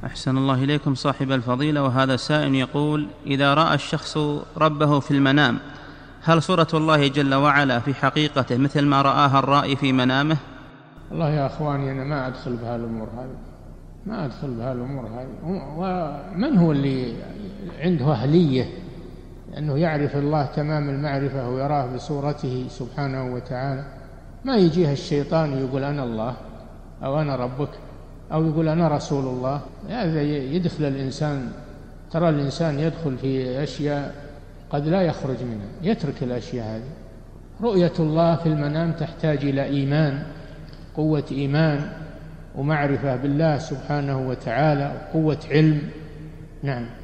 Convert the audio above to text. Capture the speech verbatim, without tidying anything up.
أحسن الله إليكم صاحب الفضيلة. وهذا سائل يقول: إذا رأى الشخص ربه في المنام هل صورة الله جل وعلا في حقيقته مثل ما رآها الرائي في منامه؟ والله يا أخواني أنا ما أدخل بهالأمور هذه، ما أدخل بهالأمور هذه. ومن هو اللي عنده أهلية أنه يعرف الله تمام المعرفة ويراه بصورته سبحانه وتعالى؟ ما يجيها الشيطان يقول أنا الله أو أنا ربك أو يقول أنا رسول الله. هذا يدخل الإنسان، ترى الإنسان يدخل في أشياء قد لا يخرج منها، يترك الأشياء هذه. رؤية الله في المنام تحتاج إلى إيمان، قوة إيمان ومعرفة بالله سبحانه وتعالى وقوة علم. نعم.